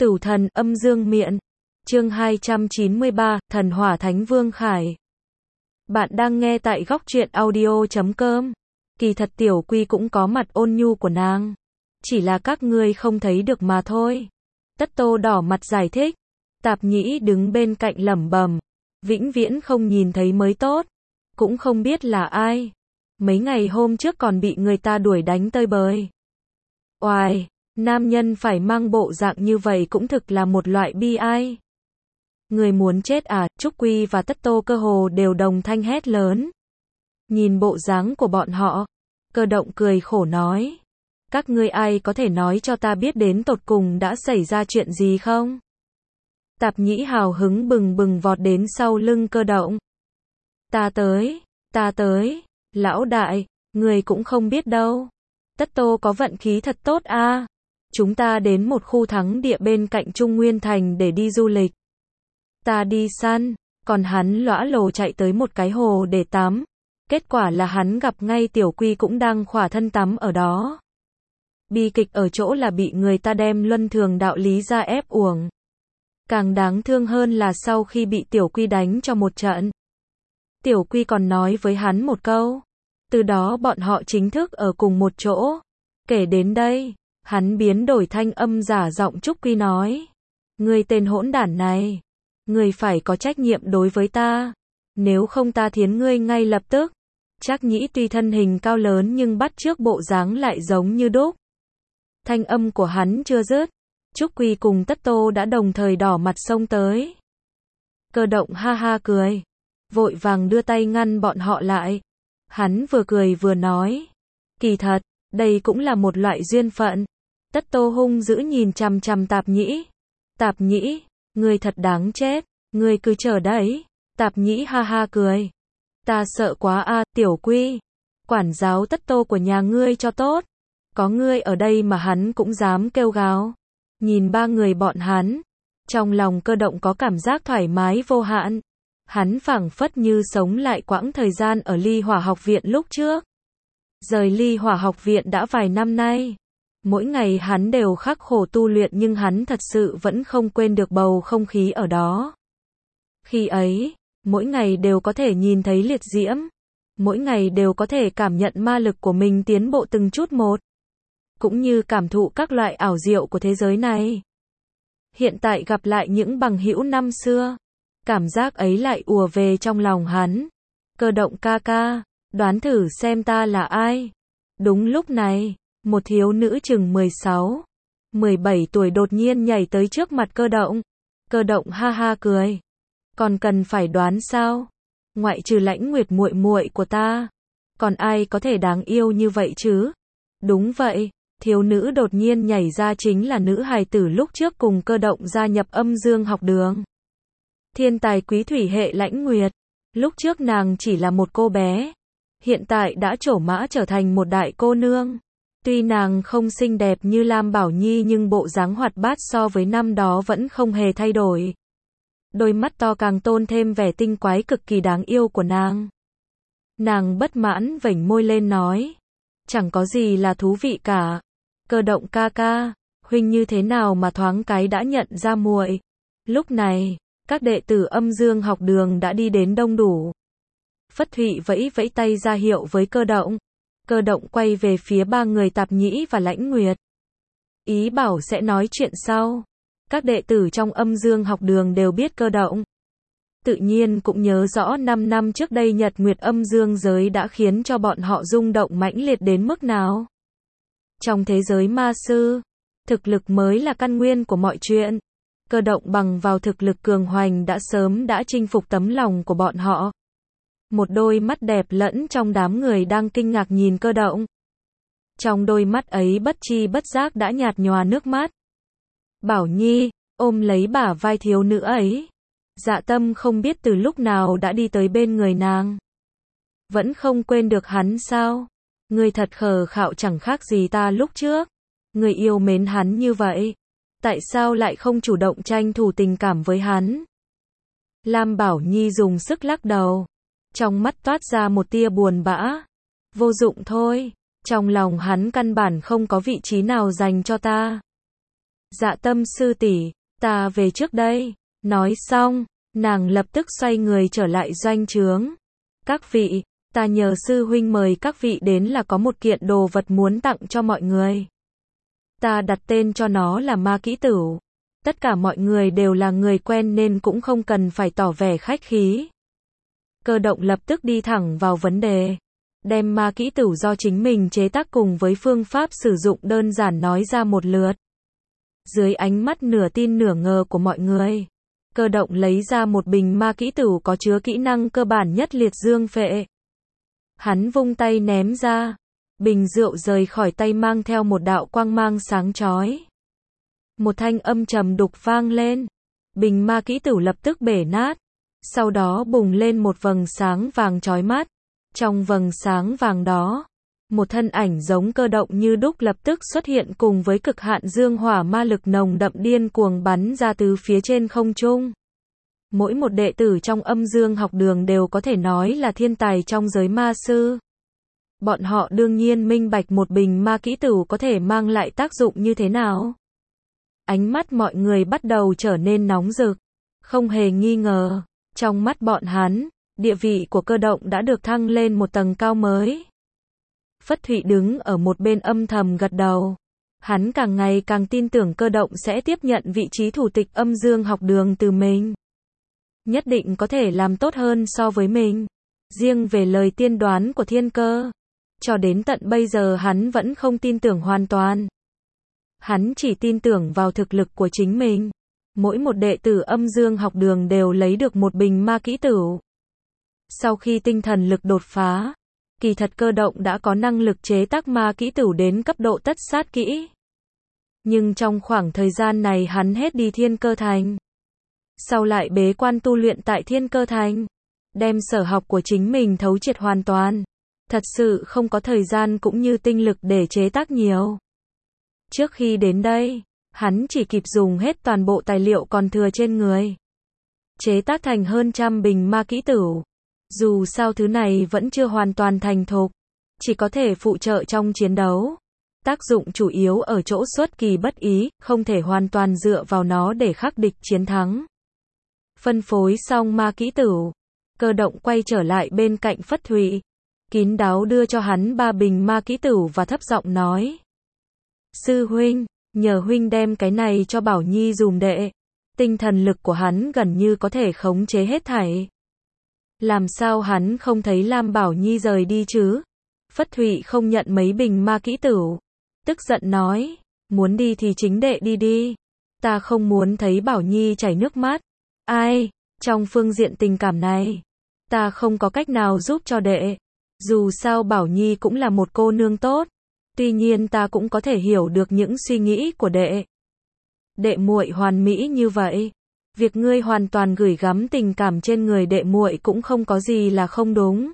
Tửu thần âm dương miện. Chương 293, Thần Hỏa Thánh Vương Khải. Bạn đang nghe tại góc truyện audio.com. Kỳ thật Tiểu Quy cũng có mặt ôn nhu của nàng. Chỉ là các ngươi không thấy được mà thôi. Tất Tô đỏ mặt giải thích. Tạp Nhĩ đứng bên cạnh lẩm bẩm. Vĩnh viễn không nhìn thấy mới tốt. Cũng không biết là ai. Mấy ngày hôm trước còn bị người ta đuổi đánh tơi bời. Oài, nam nhân phải mang bộ dạng như vậy cũng thực là một loại bi ai. Người muốn chết à? Trúc Quy và Tất Tô cơ hồ đều đồng thanh hét lớn. Nhìn bộ dáng của bọn họ, Cơ Động cười khổ nói. Các ngươi ai có thể nói cho ta biết đến tột cùng đã xảy ra chuyện gì không? Tạp Nhĩ hào hứng bừng bừng vọt đến sau lưng Cơ Động. Ta tới, lão đại, người cũng không biết đâu. Tất Tô có vận khí thật tốt a. Chúng ta đến một khu thắng địa bên cạnh Trung Nguyên Thành để đi du lịch. Ta đi săn, còn hắn lõa lồ chạy tới một cái hồ để tắm. Kết quả là hắn gặp ngay Tiểu Quy cũng đang khỏa thân tắm ở đó. Bi kịch ở chỗ là bị người ta đem luân thường đạo lý ra ép uổng. Càng đáng thương hơn là sau khi bị Tiểu Quy đánh cho một trận, Tiểu Quy còn nói với hắn một câu. Từ đó bọn họ chính thức ở cùng một chỗ. Kể đến đây, hắn biến đổi thanh âm giả giọng Trúc Quy nói. Ngươi tên hỗn đản này, ngươi phải có trách nhiệm đối với ta. Nếu không ta thiến ngươi ngay lập tức. Trác Nhĩ tuy thân hình cao lớn nhưng bắt chước bộ dáng lại giống như đúc. Thanh âm của hắn chưa dứt, Trúc Quy cùng Tất Tô đã đồng thời đỏ mặt xông tới. Cơ Động ha ha cười, vội vàng đưa tay ngăn bọn họ lại. Hắn vừa cười vừa nói. Kỳ thật, đây cũng là một loại duyên phận. Tất Tô hung dữ nhìn chằm chằm Tạp Nhĩ. Tạp Nhĩ, ngươi thật đáng chết, ngươi cứ chờ đấy. Tạp Nhĩ ha ha cười. Ta sợ quá a, Tiểu Quy. Quản giáo Tất Tô của nhà ngươi cho tốt. Có ngươi ở đây mà hắn cũng dám kêu gào. Nhìn ba người bọn hắn, trong lòng Cơ Động có cảm giác thoải mái vô hạn. Hắn phảng phất như sống lại quãng thời gian ở Ly Hỏa học viện lúc trước. Rời Ly Hỏa học viện đã vài năm nay. Mỗi ngày hắn đều khắc khổ tu luyện nhưng hắn thật sự vẫn không quên được bầu không khí ở đó. Khi ấy, mỗi ngày đều có thể nhìn thấy liệt diễm. Mỗi ngày đều có thể cảm nhận ma lực của mình tiến bộ từng chút một. Cũng như cảm thụ các loại ảo diệu của thế giới này. Hiện tại gặp lại những bằng hữu năm xưa. Cảm giác ấy lại ùa về trong lòng hắn. Cơ Động ca ca, đoán thử xem ta là ai. Đúng lúc này, một thiếu nữ chừng 16, 17 tuổi đột nhiên nhảy tới trước mặt Cơ Động. Cơ Động ha ha cười. Còn cần phải đoán sao? Ngoại trừ Lãnh Nguyệt muội muội của ta, còn ai có thể đáng yêu như vậy chứ? Đúng vậy, thiếu nữ đột nhiên nhảy ra chính là nữ hài tử lúc trước cùng Cơ Động gia nhập âm dương học đường. Thiên tài quý thủy hệ Lãnh Nguyệt. Lúc trước nàng chỉ là một cô bé, hiện tại đã trổ mã trở thành một đại cô nương. Tuy nàng không xinh đẹp như Lam Bảo Nhi nhưng bộ dáng hoạt bát so với năm đó vẫn không hề thay đổi. Đôi mắt to càng tôn thêm vẻ tinh quái cực kỳ đáng yêu của nàng. Nàng bất mãn vểnh môi lên nói. Chẳng có gì là thú vị cả. Cơ Động ca ca, huynh như thế nào mà thoáng cái đã nhận ra muội? Lúc này, các đệ tử âm dương học đường đã đi đến đông đủ. Phất Thụy vẫy vẫy tay ra hiệu với Cơ Động. Cơ Động quay về phía ba người Tạp Nhĩ và Lãnh Nguyệt. Ý bảo sẽ nói chuyện sau. Các đệ tử trong âm dương học đường đều biết Cơ Động. Tự nhiên cũng nhớ rõ 5 năm trước đây Nhật Nguyệt âm dương giới đã khiến cho bọn họ rung động mãnh liệt đến mức nào. Trong thế giới ma sư, thực lực mới là căn nguyên của mọi chuyện. Cơ Động bằng vào thực lực cường hoành đã sớm đã chinh phục tấm lòng của bọn họ. Một đôi mắt đẹp lẫn trong đám người đang kinh ngạc nhìn Cơ Động. Trong đôi mắt ấy bất chi bất giác đã nhạt nhòa nước mắt. Bảo Nhi ôm lấy bả vai thiếu nữ ấy. Dạ Tâm không biết từ lúc nào đã đi tới bên người nàng. Vẫn không quên được hắn sao? Ngươi thật khờ khạo chẳng khác gì ta lúc trước. Ngươi yêu mến hắn như vậy, tại sao lại không chủ động tranh thủ tình cảm với hắn? Lam Bảo Nhi dùng sức lắc đầu. Trong mắt toát ra một tia buồn bã. Vô dụng thôi. Trong lòng hắn căn bản không có vị trí nào dành cho ta. Dạ Tâm sư tỷ, ta về trước đây. Nói xong, nàng lập tức xoay người trở lại doanh trướng. Các vị, ta nhờ sư huynh mời các vị đến là có một kiện đồ vật muốn tặng cho mọi người. Ta đặt tên cho nó là Ma Kỹ Tửu. Tất cả mọi người đều là người quen nên cũng không cần phải tỏ vẻ khách khí. Cơ động lập tức đi thẳng vào vấn đề. Đem Ma Kỹ Tửu do chính mình chế tác cùng với phương pháp sử dụng đơn giản nói ra một lượt. Dưới ánh mắt nửa tin nửa ngờ của mọi người, Cơ động lấy ra một bình Ma Kỹ Tửu có chứa kỹ năng cơ bản nhất liệt dương phệ. Hắn vung tay ném ra, bình rượu rời khỏi tay mang theo một đạo quang mang sáng chói. Một thanh âm trầm đục vang lên, bình Ma Kỹ Tửu lập tức bể nát, sau đó bùng lên một vầng sáng vàng chói mắt. Trong vầng sáng vàng đó, một thân ảnh giống Cơ động như đúc lập tức xuất hiện cùng với cực hạn dương hỏa ma lực nồng đậm điên cuồng bắn ra từ phía trên không trung. Mỗi một đệ tử trong Âm Dương học đường đều có thể nói là thiên tài trong giới ma sư. Bọn họ đương nhiên minh bạch một bình Ma Kỹ Tửu có thể mang lại tác dụng như thế nào. Ánh mắt mọi người bắt đầu trở nên nóng rực, không hề nghi ngờ, trong mắt bọn hắn, địa vị của Cơ động đã được thăng lên một tầng cao mới. Phất Thụy đứng ở một bên âm thầm gật đầu. Hắn càng ngày càng tin tưởng Cơ động sẽ tiếp nhận vị trí thủ tịch Âm Dương học đường từ mình. Nhất định có thể làm tốt hơn so với mình. Riêng về lời tiên đoán của Thiên Cơ, cho đến tận bây giờ hắn vẫn không tin tưởng hoàn toàn. Hắn chỉ tin tưởng vào thực lực của chính mình. Mỗi một đệ tử Âm Dương học đường đều lấy được một bình Ma Kỹ Tửu. Sau khi tinh thần lực đột phá, kỳ thật Cơ động đã có năng lực chế tác Ma Kỹ Tửu đến cấp độ tất sát kỹ. Nhưng trong khoảng thời gian này hắn hết đi Thiên Cơ Thành. Sau lại bế quan tu luyện tại Thiên Cơ Thành, đem sở học của chính mình thấu triệt hoàn toàn. Thật sự không có thời gian cũng như tinh lực để chế tác nhiều. Trước khi đến đây, hắn chỉ kịp dùng hết toàn bộ tài liệu còn thừa trên người. Chế tác thành hơn 100 bình Ma Kỹ Tửu. Dù sao thứ này vẫn chưa hoàn toàn thành thục, chỉ có thể phụ trợ trong chiến đấu. Tác dụng chủ yếu ở chỗ xuất kỳ bất ý, không thể hoàn toàn dựa vào nó để khắc địch chiến thắng. Phân phối xong Ma Kỹ Tửu, Cơ động quay trở lại bên cạnh Phất Thụy, kín đáo đưa cho hắn 3 bình Ma Kỹ Tửu và thấp giọng nói. Sư huynh, nhờ huynh đem cái này cho Bảo Nhi dùm đệ. Tinh thần lực của hắn gần như có thể khống chế hết thảy. Làm sao hắn không thấy Lam Bảo Nhi rời đi chứ? Phất Thụy không nhận mấy bình Ma Kỹ Tửu, tức giận nói, muốn đi thì chính đệ đi đi. Ta không muốn thấy Bảo Nhi chảy nước mắt. Ai, trong phương diện tình cảm này, ta không có cách nào giúp cho đệ. Dù sao Bảo Nhi cũng là một cô nương tốt. Tuy nhiên ta cũng có thể hiểu được những suy nghĩ của đệ. Đệ muội hoàn mỹ như vậy, việc ngươi hoàn toàn gửi gắm tình cảm trên người đệ muội cũng không có gì là không đúng.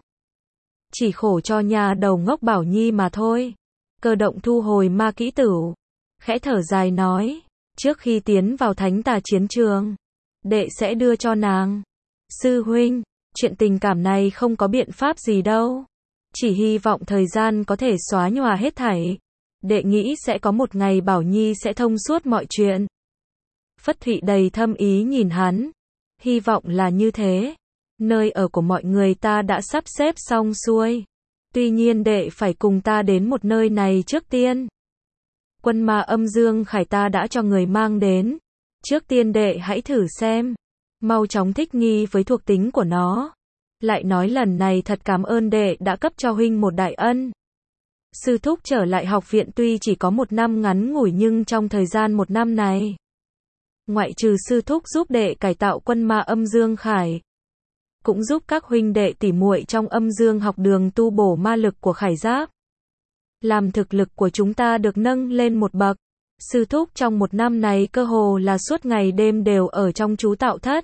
Chỉ khổ cho nhà đầu ngốc Bảo Nhi mà thôi. Cơ động thu hồi Ma Kỹ Tửu, khẽ thở dài nói, trước khi tiến vào thánh tà chiến trường, đệ sẽ đưa cho nàng. Sư huynh, chuyện tình cảm này không có biện pháp gì đâu. Chỉ hy vọng thời gian có thể xóa nhòa hết thảy. Đệ nghĩ sẽ có một ngày Bảo Nhi sẽ thông suốt mọi chuyện. Phất Thụy đầy thâm ý nhìn hắn. Hy vọng là như thế. Nơi ở của mọi người ta đã sắp xếp xong xuôi. Tuy nhiên đệ phải cùng ta đến một nơi này trước tiên. Quân ma Âm Dương Khải ta đã cho người mang đến. Trước tiên đệ hãy thử xem. Mau chóng thích nghi với thuộc tính của nó. Lại nói lần này thật cảm ơn đệ đã cấp cho huynh một đại ân. Sư thúc trở lại học viện tuy chỉ có 1 năm ngắn ngủi nhưng trong thời gian 1 năm này, ngoại trừ sư thúc giúp đệ cải tạo quân ma Âm Dương Khải, cũng giúp các huynh đệ tỉ muội trong Âm Dương học đường tu bổ ma lực của Khải Giáp. Làm thực lực của chúng ta được nâng lên một bậc. Sư thúc trong 1 năm này cơ hồ là suốt ngày đêm đều ở trong chú tạo thất.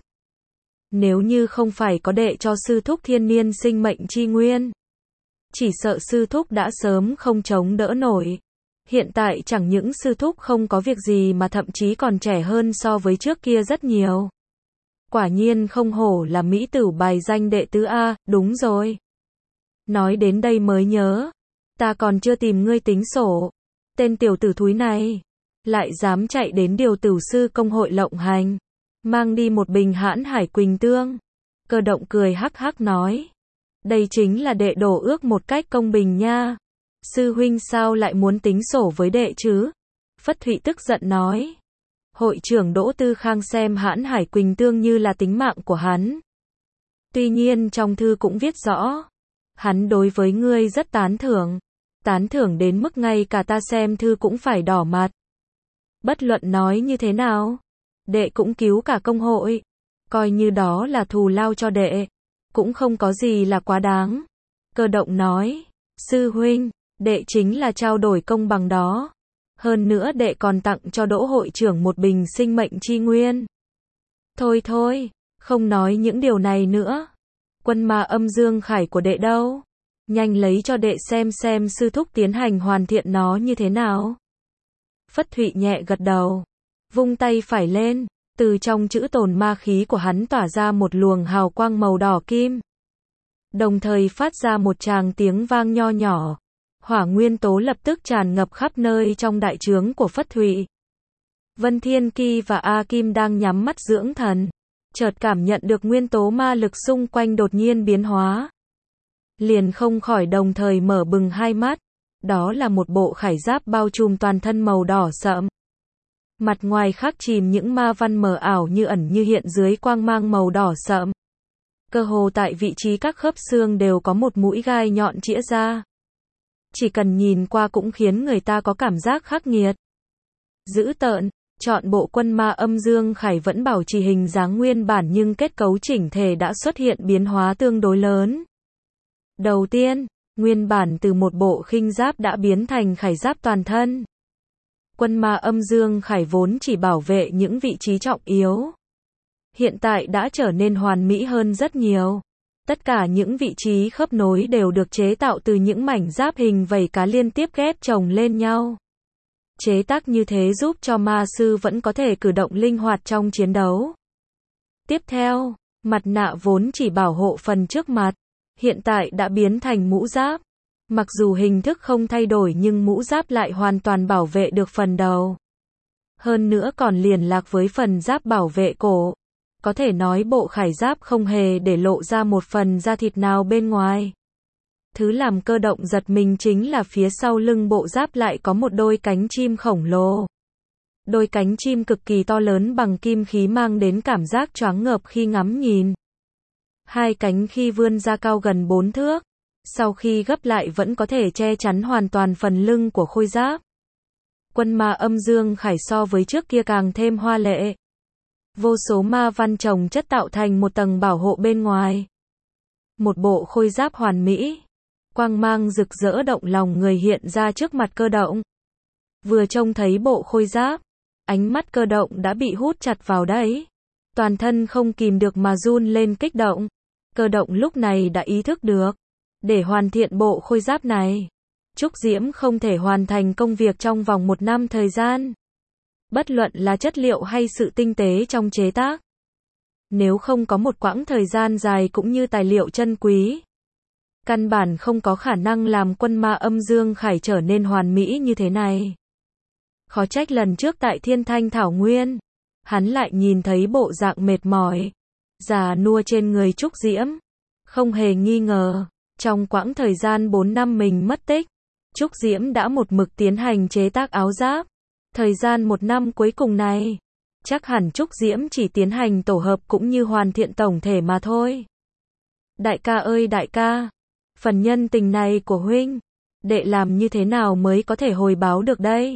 Nếu như không phải có đệ cho sư thúc thiên niên sinh mệnh chi nguyên, chỉ sợ sư thúc đã sớm không chống đỡ nổi. Hiện tại chẳng những sư thúc không có việc gì mà thậm chí còn trẻ hơn so với trước kia rất nhiều. Quả nhiên không hổ là mỹ tử bài danh đệ tứ A, đúng rồi. Nói đến đây mới nhớ, ta còn chưa tìm ngươi tính sổ. Tên tiểu tử thúi này, lại dám chạy đến điều tử sư công hội lộng hành, mang đi một bình Hãn Hải Quỳnh Tương. Cơ động cười hắc hắc nói, đây chính là đệ đổ ước một cách công bình nha. Sư huynh sao lại muốn tính sổ với đệ chứ? Phất Thụy tức giận nói. Hội trưởng Đỗ Tư Khang xem Hãn Hải Quỳnh Tương như là tính mạng của hắn. Tuy nhiên trong thư cũng viết rõ, hắn đối với ngươi rất tán thưởng đến mức ngay cả ta xem thư cũng phải đỏ mặt. Bất luận nói như thế nào, đệ cũng cứu cả công hội, coi như đó là thù lao cho đệ, cũng không có gì là quá đáng. Cơ động nói, sư huynh, đệ chính là trao đổi công bằng đó. Hơn nữa đệ còn tặng cho Đỗ hội trưởng một bình sinh mệnh chi nguyên. Thôi thôi, không nói những điều này nữa. Quân ma âm Dương Khải của đệ đâu? Nhanh lấy cho đệ xem sư thúc tiến hành hoàn thiện nó như thế nào. Phất Thụy nhẹ gật đầu, vung tay phải lên, từ trong chữ tồn ma khí của hắn tỏa ra một luồng hào quang màu đỏ kim. Đồng thời phát ra một tràng tiếng vang nho nhỏ. Hỏa nguyên tố lập tức tràn ngập khắp nơi trong đại trướng của Phất Thụy. Vân Thiên Ki và A Kim đang nhắm mắt dưỡng thần, chợt cảm nhận được nguyên tố ma lực xung quanh đột nhiên biến hóa. Liền không khỏi đồng thời mở bừng hai mắt, đó là một bộ khải giáp bao trùm toàn thân màu đỏ sậm. Mặt ngoài khắc chìm những ma văn mờ ảo như ẩn như hiện dưới quang mang màu đỏ sậm. Cơ hồ tại vị trí các khớp xương đều có một mũi gai nhọn chĩa ra. Chỉ cần nhìn qua cũng khiến người ta có cảm giác khắc nghiệt. Dữ tợn, chọn bộ quân ma âm Dương Khải vẫn bảo trì hình dáng nguyên bản nhưng kết cấu chỉnh thể đã xuất hiện biến hóa tương đối lớn. Đầu tiên, nguyên bản từ một bộ khinh giáp đã biến thành khải giáp toàn thân. Quân ma âm Dương Khải vốn chỉ bảo vệ những vị trí trọng yếu. Hiện tại đã trở nên hoàn mỹ hơn rất nhiều. Tất cả những vị trí khớp nối đều được chế tạo từ những mảnh giáp hình vảy cá liên tiếp ghép chồng lên nhau. Chế tác như thế giúp cho ma sư vẫn có thể cử động linh hoạt trong chiến đấu. Tiếp theo, mặt nạ vốn chỉ bảo hộ phần trước mặt, hiện tại đã biến thành mũ giáp. Mặc dù hình thức không thay đổi nhưng mũ giáp lại hoàn toàn bảo vệ được phần đầu. Hơn nữa còn liền lạc với phần giáp bảo vệ cổ. Có thể nói bộ khải giáp không hề để lộ ra một phần da thịt nào bên ngoài. Thứ làm Cơ động giật mình chính là phía sau lưng bộ giáp lại có một đôi cánh chim khổng lồ. Đôi cánh chim cực kỳ to lớn bằng kim khí mang đến cảm giác choáng ngợp khi ngắm nhìn. Hai cánh khi vươn ra cao gần 4 thước, sau khi gấp lại vẫn có thể che chắn hoàn toàn phần lưng của khôi giáp. Quân ma âm Dương Khải so với trước kia càng thêm hoa lệ. Vô số ma văn chồng chất tạo thành một tầng bảo hộ bên ngoài. Một bộ khôi giáp hoàn mỹ, quang mang rực rỡ động lòng người hiện ra trước mặt Cơ động. Vừa trông thấy bộ khôi giáp, ánh mắt Cơ động đã bị hút chặt vào đấy. Toàn thân không kìm được mà run lên kích động. Cơ động lúc này đã ý thức được, để hoàn thiện bộ khôi giáp này, Trúc Diễm không thể hoàn thành công việc trong vòng 1 năm thời gian. Bất luận là chất liệu hay sự tinh tế trong chế tác. Nếu không có một quãng thời gian dài cũng như tài liệu chân quý, căn bản không có khả năng làm quân ma âm Dương Khải trở nên hoàn mỹ như thế này. Khó trách lần trước tại Thiên Thanh Thảo Nguyên, hắn lại nhìn thấy bộ dạng mệt mỏi, già nua trên người Trúc Diễm. Không hề nghi ngờ, trong quãng thời gian 4 năm mình mất tích, Trúc Diễm đã một mực tiến hành chế tác áo giáp. Thời gian 1 năm cuối cùng này, chắc hẳn Trúc Diễm chỉ tiến hành tổ hợp cũng như hoàn thiện tổng thể mà thôi. Đại ca ơi đại ca, phần nhân tình này của huynh, đệ làm như thế nào mới có thể hồi báo được đây?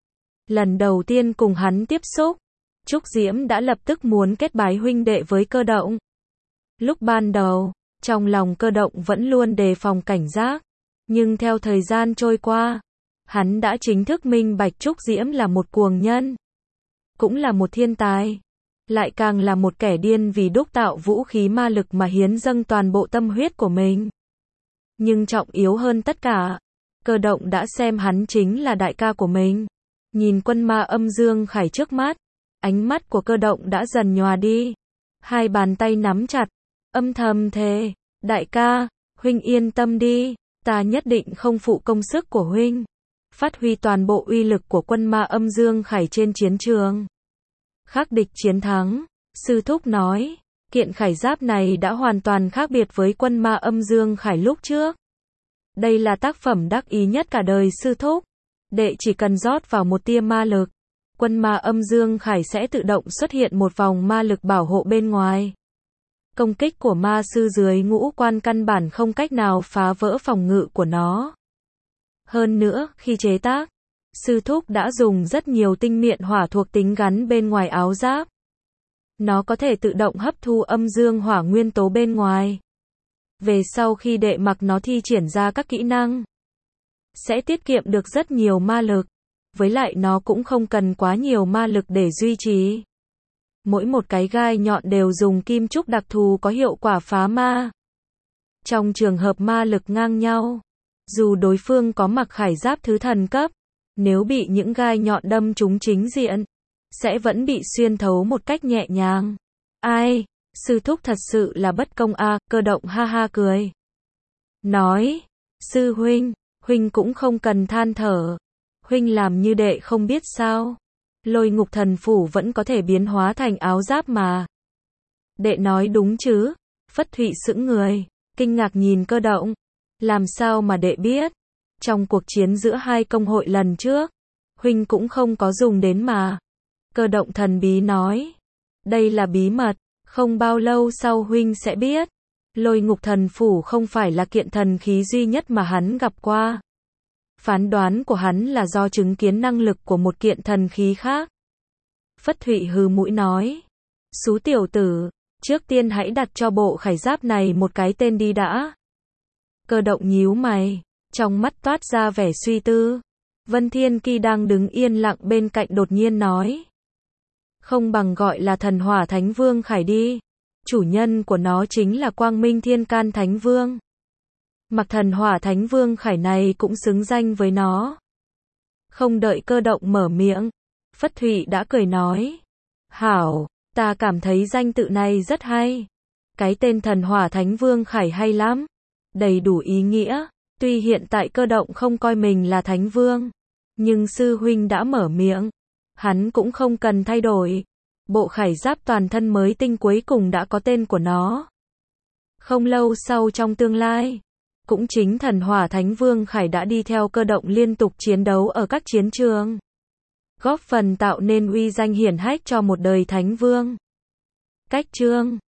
Lần đầu tiên cùng hắn tiếp xúc, Trúc Diễm đã lập tức muốn kết bái huynh đệ với Cơ động. Lúc ban đầu, trong lòng Cơ động vẫn luôn đề phòng cảnh giác, nhưng theo thời gian trôi qua, hắn đã chính thức minh bạch Trúc Diễm là một cuồng nhân, cũng là một thiên tài, lại càng là một kẻ điên vì đúc tạo vũ khí ma lực mà hiến dâng toàn bộ tâm huyết của mình. Nhưng trọng yếu hơn tất cả, Cơ động đã xem hắn chính là đại ca của mình. Nhìn quân ma âm Dương Khải trước mắt, ánh mắt của Cơ động đã dần nhòa đi. Hai bàn tay nắm chặt, âm thầm thề, đại ca, huynh yên tâm đi, ta nhất định không phụ công sức của huynh. phát huy toàn bộ uy lực của quân Ma Âm Dương Khải trên chiến trường. Khắc địch chiến thắng, sư thúc nói, kiện khải giáp này đã hoàn toàn khác biệt với quân Ma Âm Dương Khải lúc trước. Đây là tác phẩm đắc ý nhất cả đời sư thúc. Đệ chỉ cần rót vào một tia ma lực, quân Ma Âm Dương Khải sẽ tự động xuất hiện một vòng ma lực bảo hộ bên ngoài. Công kích của ma sư dưới ngũ quan căn bản không cách nào phá vỡ phòng ngự của nó. Hơn nữa, khi chế tác, sư thúc đã dùng rất nhiều tinh miệng hỏa thuộc tính gắn bên ngoài áo giáp. Nó có thể tự động hấp thu âm dương hỏa nguyên tố bên ngoài. Về sau khi đệ mặc nó thi triển ra các kỹ năng, sẽ tiết kiệm được rất nhiều ma lực. Với lại nó cũng không cần quá nhiều ma lực để duy trì. Mỗi một cái gai nhọn đều dùng kim trúc đặc thù có hiệu quả phá ma. Trong trường hợp ma lực ngang nhau, dù đối phương có mặc khải giáp thứ thần cấp, nếu bị những gai nhọn đâm trúng chính diện, sẽ vẫn bị xuyên thấu một cách nhẹ nhàng. Ai, sư thúc thật sự là bất công a, Cơ Động ha ha cười. Nói, sư huynh, huynh cũng không cần than thở. Huynh làm như đệ không biết sao. Lôi ngục thần phủ vẫn có thể biến hóa thành áo giáp mà. Đệ nói đúng chứ? Phất Thụy sững người, kinh ngạc nhìn Cơ Động. Làm sao mà đệ biết? Trong cuộc chiến giữa hai công hội lần trước, huynh cũng không có dùng đến mà. Cơ Động thần bí nói. Đây là bí mật, không bao lâu sau huynh sẽ biết. Lôi ngục thần phủ không phải là kiện thần khí duy nhất mà hắn gặp qua. Phán đoán của hắn là do chứng kiến năng lực của một kiện thần khí khác. Phất Thụy hừ mũi nói. Xú tiểu tử, trước tiên hãy đặt cho bộ khải giáp này một cái tên đi đã. Cơ Động nhíu mày, trong mắt toát ra vẻ suy tư. Vân Thiên Kỳ đang đứng yên lặng bên cạnh đột nhiên nói. Không bằng gọi là Thần Hỏa Thánh Vương Khải đi. Chủ nhân của nó chính là Quang Minh Thiên Can Thánh Vương. Mặc Thần Hỏa Thánh Vương Khải này cũng xứng danh với nó. Không đợi Cơ Động mở miệng, Phất Thụy đã cười nói. Hảo, ta cảm thấy danh tự này rất hay. Cái tên Thần Hỏa Thánh Vương Khải hay lắm. Đầy đủ ý nghĩa. Tuy hiện tại Cơ Động không coi mình là Thánh Vương, nhưng sư huynh đã mở miệng, hắn cũng không cần thay đổi. Bộ khải giáp toàn thân mới tinh cuối cùng đã có tên của nó. Không lâu sau trong tương lai, cũng chính Thần Hỏa Thánh Vương Khải đã đi theo Cơ Động liên tục chiến đấu ở các chiến trường, góp phần tạo nên uy danh hiển hách cho một đời Thánh Vương. Cách chương